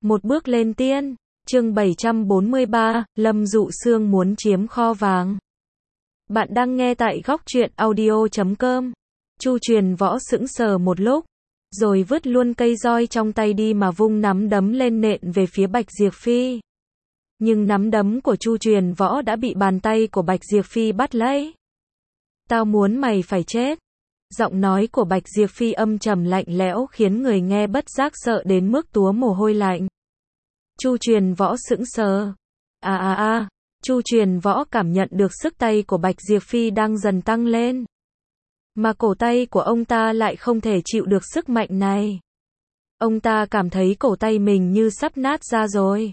Một bước lên tiên. Chương 743, Lâm Dụ Sương muốn chiếm kho vàng. Bạn đang nghe tại góc truyện audio.com. Chu Truyền Võ sững sờ một lúc, rồi vứt luôn cây roi trong tay đi mà vung nắm đấm lên nện về phía Bạch Diệp Phi. Nhưng nắm đấm của Chu Truyền Võ đã bị bàn tay của Bạch Diệp Phi bắt lấy. Tao muốn mày phải chết. Giọng nói của Bạch Diệp Phi âm trầm lạnh lẽo khiến người nghe bất giác sợ đến mức túa mồ hôi lạnh. Chu Truyền Võ sững sờ. Chu Truyền Võ cảm nhận được sức tay của Bạch Diệp Phi đang dần tăng lên. Mà cổ tay của ông ta lại không thể chịu được sức mạnh này. Ông ta cảm thấy cổ tay mình như sắp nát ra rồi.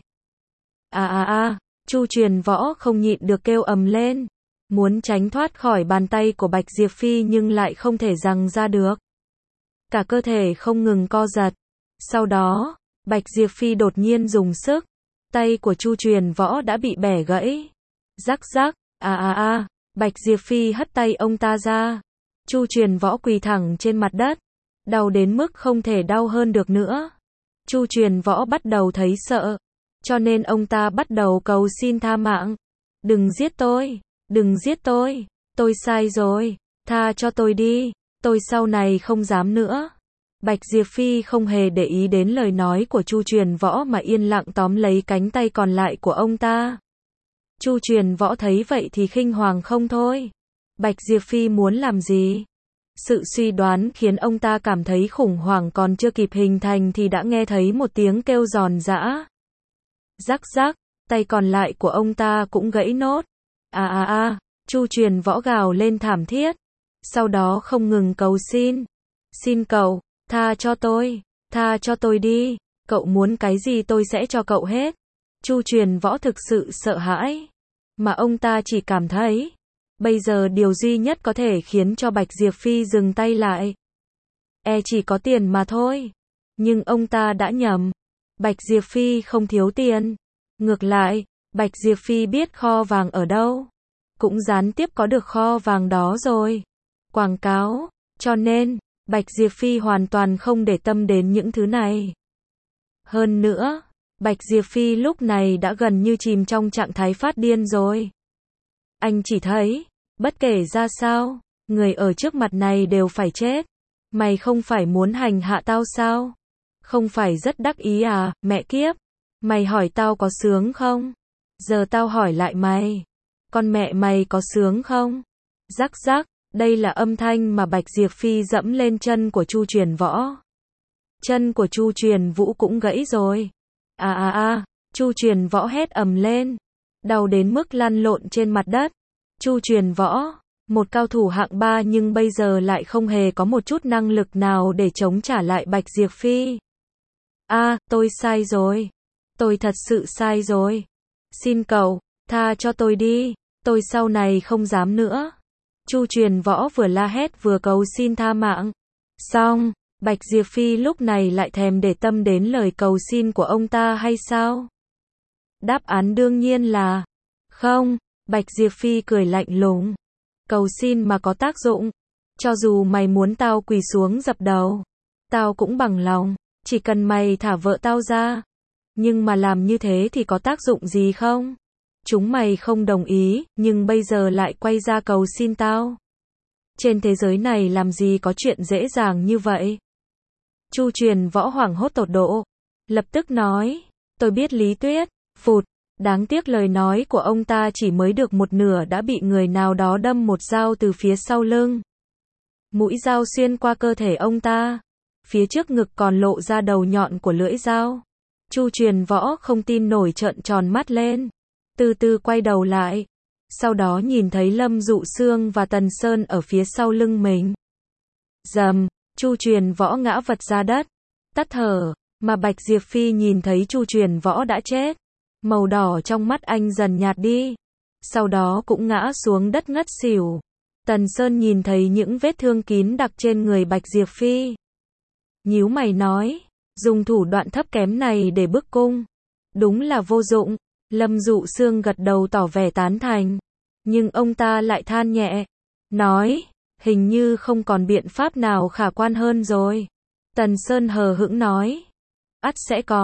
Chu Truyền Võ không nhịn được kêu ầm lên. Muốn tránh thoát khỏi bàn tay của Bạch Diệp Phi nhưng lại không thể giằng ra được. Cả cơ thể không ngừng co giật. Sau đó, Bạch Diệp Phi đột nhiên dùng sức. Tay của Chu Truyền Võ đã bị bẻ gãy. Rắc rắc, Bạch Diệp Phi hất tay ông ta ra. Chu Truyền Võ quỳ thẳng trên mặt đất. Đau đến mức không thể đau hơn được nữa. Chu Truyền Võ bắt đầu thấy sợ. Cho nên ông ta bắt đầu cầu xin tha mạng. Đừng giết tôi, đừng giết tôi sai rồi, tha cho tôi đi, tôi sau này không dám nữa. Bạch Diệp Phi không hề để ý đến lời nói của Chu Truyền Võ mà yên lặng tóm lấy cánh tay còn lại của ông ta. Chu Truyền Võ thấy vậy thì khinh hoàng không thôi. Bạch Diệp Phi muốn làm gì? Sự suy đoán khiến ông ta cảm thấy khủng hoảng còn chưa kịp hình thành thì đã nghe thấy một tiếng kêu giòn giã. Rắc rắc, tay còn lại của ông ta cũng gãy nốt. Chu Truyền Võ gào lên thảm thiết. Sau đó không ngừng cầu xin. Xin cậu, tha cho tôi đi. Cậu muốn cái gì tôi sẽ cho cậu hết. Chu Truyền Võ thực sự sợ hãi. Mà ông ta chỉ cảm thấy, bây giờ điều duy nhất có thể khiến cho Bạch Diệp Phi dừng tay lại. Chỉ có tiền mà thôi. Nhưng ông ta đã nhầm. Bạch Diệp Phi không thiếu tiền. Ngược lại, Bạch Diệp Phi biết kho vàng ở đâu. Cũng gián tiếp có được kho vàng đó rồi. Quảng cáo. Cho nên, Bạch Diệp Phi hoàn toàn không để tâm đến những thứ này. Hơn nữa, Bạch Diệp Phi lúc này đã gần như chìm trong trạng thái phát điên rồi. Anh chỉ thấy, bất kể ra sao, người ở trước mặt này đều phải chết. Mày không phải muốn hành hạ tao sao? Không phải rất đắc ý à, mẹ kiếp. Mày hỏi tao có sướng không? Giờ tao hỏi lại mày. Con mẹ mày có sướng không? Rắc rắc, đây là âm thanh mà Bạch Diệp Phi dẫm lên chân của Chu Truyền Võ. Chân của Chu Truyền Vũ cũng gãy rồi. Chu Truyền Võ hét ầm lên. Đau đến mức lăn lộn trên mặt đất. Chu Truyền Võ, một cao thủ hạng 3 nhưng bây giờ lại không hề có một chút năng lực nào để chống trả lại Bạch Diệp Phi. Tôi sai rồi. Tôi thật sự sai rồi. Xin cậu, tha cho tôi đi. Tôi sau này không dám nữa. Chu Truyền Võ vừa la hét vừa cầu xin tha mạng. Xong, Bạch Diệp Phi lúc này lại thèm để tâm đến lời cầu xin của ông ta hay sao? Đáp án đương nhiên là không. Bạch Diệp Phi cười lạnh lùng. Cầu xin mà có tác dụng. Cho dù mày muốn tao quỳ xuống dập đầu, tao cũng bằng lòng. Chỉ cần mày thả vợ tao ra. Nhưng mà làm như thế thì có tác dụng gì không? Chúng mày không đồng ý, nhưng bây giờ lại quay ra cầu xin tao. Trên thế giới này làm gì có chuyện dễ dàng như vậy? Chu Truyền Võ hoảng hốt tột độ. Lập tức nói, tôi biết Lý Tuyết. Phụt, đáng tiếc lời nói của ông ta chỉ mới được một nửa đã bị người nào đó đâm một dao từ phía sau lưng. Mũi dao xuyên qua cơ thể ông ta. Phía trước ngực còn lộ ra đầu nhọn của lưỡi dao. Chu Truyền Võ không tin nổi trợn tròn mắt lên. Từ từ quay đầu lại. Sau đó nhìn thấy Lâm Dụ Sương và Tần Sơn ở phía sau lưng mình. Rầm, Chu Truyền Võ ngã vật ra đất. Tắt thở, mà Bạch Diệp Phi nhìn thấy Chu Truyền Võ đã chết. Màu đỏ trong mắt anh dần nhạt đi. Sau đó cũng ngã xuống đất ngất xỉu. Tần Sơn nhìn thấy những vết thương kín đặc trên người Bạch Diệp Phi. Nhíu mày nói, dùng thủ đoạn thấp kém này để bức cung. Đúng là vô dụng. Lâm Dụ Sương gật đầu tỏ vẻ tán thành. Nhưng ông ta lại than nhẹ. Nói, hình như không còn biện pháp nào khả quan hơn rồi. Tần Sơn hờ hững nói. Ắt sẽ có.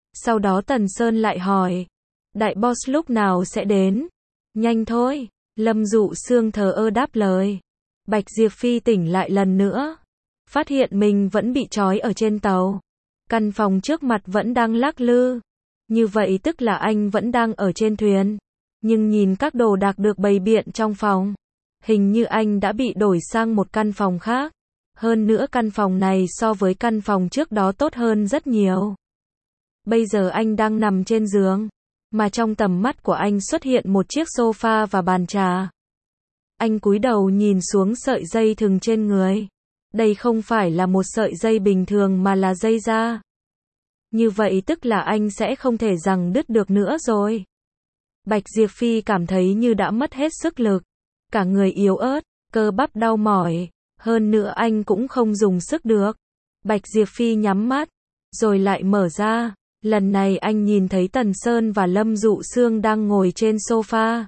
Sau đó Tần Sơn lại hỏi, đại boss lúc nào sẽ đến? Nhanh thôi, Lâm Dụ Sương thờ ơ đáp lời. Bạch Diệp Phi tỉnh lại lần nữa, phát hiện mình vẫn bị trói ở trên tàu. Căn phòng trước mặt vẫn đang lắc lư. Như vậy tức là anh vẫn đang ở trên thuyền. Nhưng nhìn các đồ đạc được bày biện trong phòng, hình như anh đã bị đổi sang một căn phòng khác. Hơn nữa căn phòng này so với căn phòng trước đó tốt hơn rất nhiều. Bây giờ anh đang nằm trên giường, mà trong tầm mắt của anh xuất hiện một chiếc sofa và bàn trà. Anh cúi đầu nhìn xuống sợi dây thừng trên người. Đây không phải là một sợi dây bình thường mà là dây da. Như vậy tức là anh sẽ không thể giằng đứt được nữa rồi. Bạch Diệp Phi cảm thấy như đã mất hết sức lực. Cả người yếu ớt, cơ bắp đau mỏi. Hơn nữa anh cũng không dùng sức được. Bạch Diệp Phi nhắm mắt, rồi lại mở ra. Lần này anh nhìn thấy Tần Sơn và Lâm Dụ Sương đang ngồi trên sofa.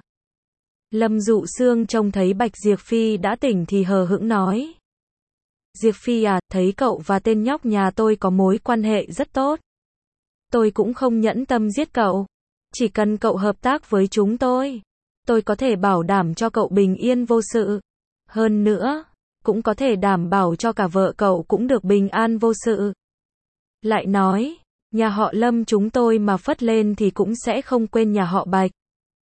Lâm Dụ Sương trông thấy Bạch Diệp Phi đã tỉnh thì hờ hững nói. Diệp Phi à, thấy cậu và tên nhóc nhà tôi có mối quan hệ rất tốt. Tôi cũng không nhẫn tâm giết cậu. Chỉ cần cậu hợp tác với chúng tôi có thể bảo đảm cho cậu bình yên vô sự. Hơn nữa, cũng có thể đảm bảo cho cả vợ cậu cũng được bình an vô sự. Lại nói, nhà họ Lâm chúng tôi mà phất lên thì cũng sẽ không quên nhà họ Bạch.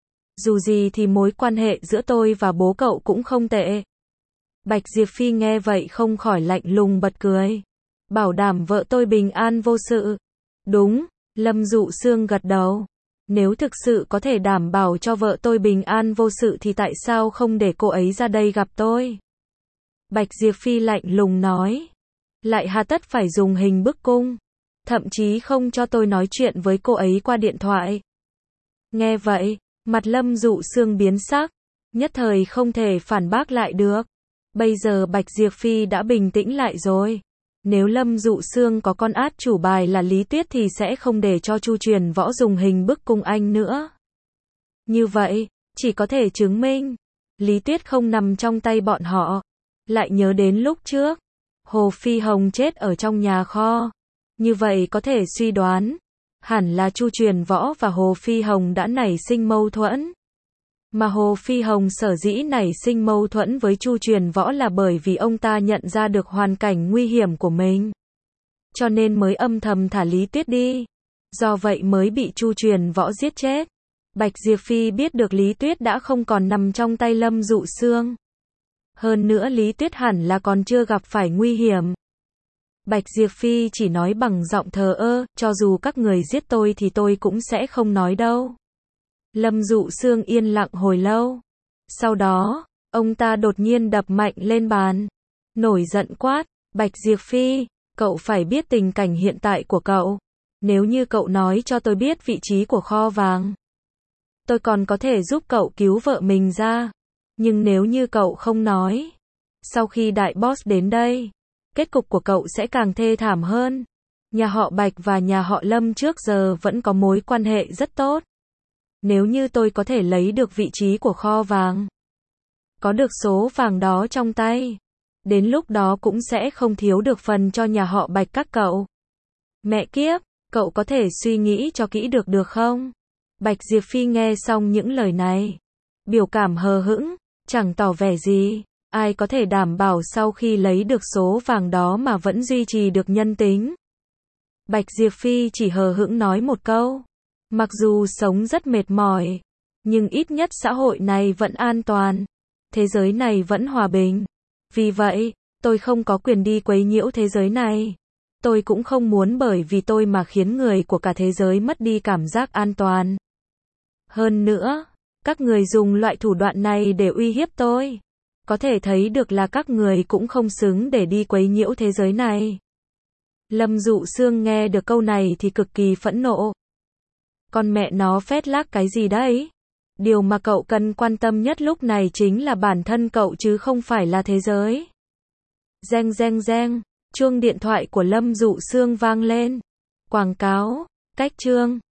Dù gì thì mối quan hệ giữa tôi và bố cậu cũng không tệ. Bạch Diệp Phi nghe vậy không khỏi lạnh lùng bật cười. Bảo đảm vợ tôi bình an vô sự. Đúng, Lâm Dụ Sương gật đầu. Nếu thực sự có thể đảm bảo cho vợ tôi bình an vô sự thì tại sao không để cô ấy ra đây gặp tôi? Bạch Diệp Phi lạnh lùng nói. Lại hà tất phải dùng hình bức cung. Thậm chí không cho tôi nói chuyện với cô ấy qua điện thoại. Nghe vậy, mặt Lâm Dụ Sương biến sắc. Nhất thời không thể phản bác lại được. Bây giờ Bạch Diệp Phi đã bình tĩnh lại rồi. Nếu Lâm Dụ Sương có con át chủ bài là Lý Tuyết thì sẽ không để cho Chu Truyền Võ dùng hình bức cung anh nữa. Như vậy, chỉ có thể chứng minh Lý Tuyết không nằm trong tay bọn họ. Lại nhớ đến lúc trước, Hồ Phi Hồng chết ở trong nhà kho. Như vậy có thể suy đoán, hẳn là Chu Truyền Võ và Hồ Phi Hồng đã nảy sinh mâu thuẫn. Mà Hồ Phi Hồng sở dĩ nảy sinh mâu thuẫn với Chu Truyền Võ là bởi vì ông ta nhận ra được hoàn cảnh nguy hiểm của mình. Cho nên mới âm thầm thả Lý Tuyết đi. Do vậy mới bị Chu Truyền Võ giết chết. Bạch Diệp Phi biết được Lý Tuyết đã không còn nằm trong tay Lâm Dụ Sương. Hơn nữa Lý Tuyết hẳn là còn chưa gặp phải nguy hiểm. Bạch Diệp Phi chỉ nói bằng giọng thờ ơ, cho dù các người giết tôi thì tôi cũng sẽ không nói đâu. Lâm Dụ Sương yên lặng hồi lâu. Sau đó, ông ta đột nhiên đập mạnh lên bàn. Nổi giận quát, Bạch Diệp Phi, cậu phải biết tình cảnh hiện tại của cậu. Nếu như cậu nói cho tôi biết vị trí của kho vàng, tôi còn có thể giúp cậu cứu vợ mình ra. Nhưng nếu như cậu không nói, sau khi đại boss đến đây, kết cục của cậu sẽ càng thê thảm hơn. Nhà họ Bạch và nhà họ Lâm trước giờ vẫn có mối quan hệ rất tốt. Nếu như tôi có thể lấy được vị trí của kho vàng, có được số vàng đó trong tay, đến lúc đó cũng sẽ không thiếu được phần cho nhà họ Bạch các cậu. Mẹ kiếp, cậu có thể suy nghĩ cho kỹ được không? Bạch Diệp Phi nghe xong những lời này, biểu cảm hờ hững, chẳng tỏ vẻ gì. Ai có thể đảm bảo sau khi lấy được số vàng đó mà vẫn duy trì được nhân tính? Bạch Diệp Phi chỉ hờ hững nói một câu. Mặc dù sống rất mệt mỏi, nhưng ít nhất xã hội này vẫn an toàn. Thế giới này vẫn hòa bình. Vì vậy, tôi không có quyền đi quấy nhiễu thế giới này. Tôi cũng không muốn bởi vì tôi mà khiến người của cả thế giới mất đi cảm giác an toàn. Hơn nữa, các người dùng loại thủ đoạn này để uy hiếp tôi. Có thể thấy được là các người cũng không xứng để đi quấy nhiễu thế giới này. Lâm Dụ Sương nghe được câu này thì cực kỳ phẫn nộ. Con mẹ nó phét lác cái gì đấy? Điều mà cậu cần quan tâm nhất lúc này chính là bản thân cậu chứ không phải là thế giới. Reng reng reng, chuông điện thoại của Lâm Dụ Sương vang lên. Quảng cáo, cách chương.